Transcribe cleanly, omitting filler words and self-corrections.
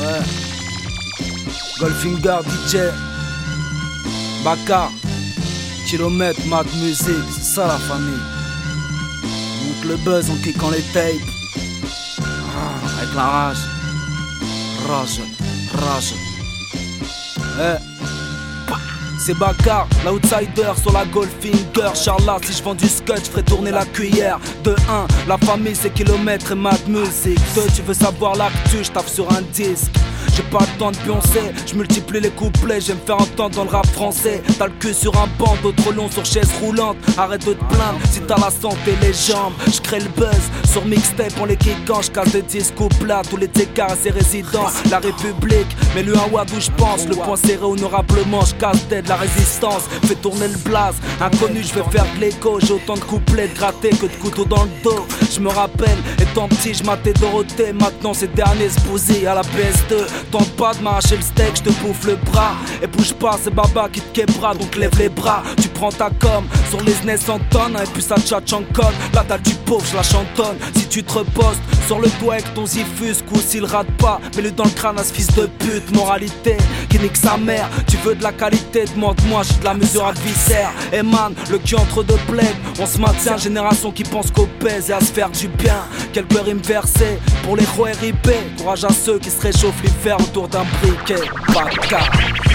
Ouais. Goldfinger, DJ, Baka, Kilomètre, Mad Music, c'est ça la famille. Monte le buzz en kickant les tapes. Avec la rage. Rage. C'est Baka, l'outsider sur la Goldfinger. Charlotte, si je vends du scotch, je ferai tourner la cuillère. De 1, la famille c'est kilomètres et Mad Music. 2, tu veux savoir l'actu, je tape sur un disque. J'ai pas le temps de pioncer, je multiplie les couplets, j'aime faire entendre dans le rap français. T'as le cul sur un banc, d'autres longs sur chaise roulante. Arrête de te plaindre si t'as la santé, les jambes. Je crée le buzz sur mixtape, on les kickant. Je casse des disques au plat, tous les écarts et ses résidences. La République, mets-le un wad où je pense. Le point serré honorablement, je casse tête la résistance. Fais tourner le blaze, inconnu, je vais faire de l'écho. J'ai autant de couplets de grattés que de couteaux dans le dos. Je me rappelle, étant petit, je matais Dorothée. Maintenant ces derniers se bousillent à la PS2. Tente pas de m'arracher le steak, je te bouffe le bras. Et bouge pas, c'est Baba qui te québra, donc lève les bras. Tu prends ta com, sur les SNES en tonne. Et puis ça tchatche en code, la dalle du pauvre, je la chantonne. Si tu te repostes sur le doigt avec ton zifusque, ou s'il rate pas, mets-le dans le crâne à ce fils de pute. Moralité, qui nique sa mère. Tu veux de la qualité, demande-moi, j'ai de la mesure à viscère. Et man, le cul entre deux plaies, on se maintient, génération qui pense qu'au pèse et à se faire du bien. Quelques rimes versées pour les héros RIP. Courage à ceux qui se réchauffent l'hiver autour d'un briquet. Baka.